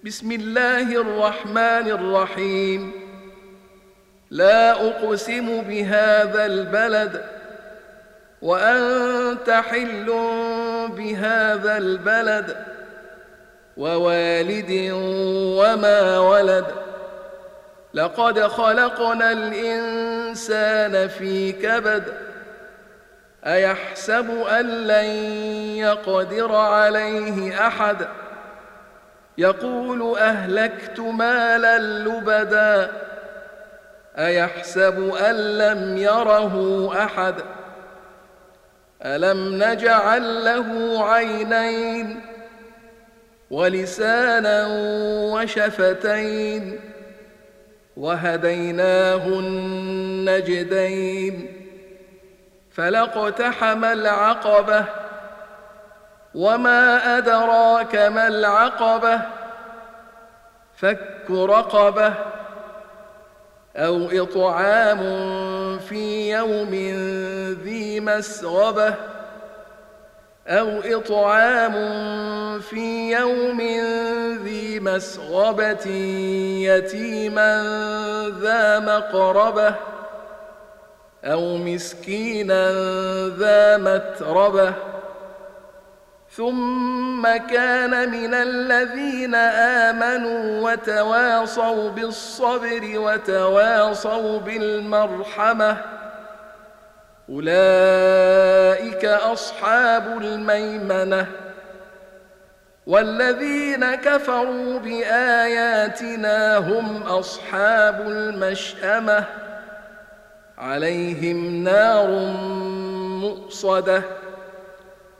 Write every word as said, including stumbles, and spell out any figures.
بسم الله الرحمن الرحيم. لا أقسم بهذا البلد وأنت حل بهذا البلد ووالد وما ولد. لقد خلقنا الإنسان في كبد. أيحسب أن لن يقدر عليه أحد. يقول أهلكت مالا لبدا. أيحسب أن لم يره أحد. ألم نجعل له عينين ولسانا وشفتين وهديناه النجدين. فلاقتحم العقبة وما أدراك ما العقبة. فك رقبة أو إطعام في يوم ذي مسغبة أو إطعام في يوم ذي مسغبة يتيما ذا مقربة أو مسكينا ذا متربة. ثم كان من الذين آمنوا وتواصوا بالصبر وتواصوا بالمرحمة. أولئك أصحاب الميمنة. والذين كفروا بآياتنا هم أصحاب المشأمة. عليهم نار مؤصدة.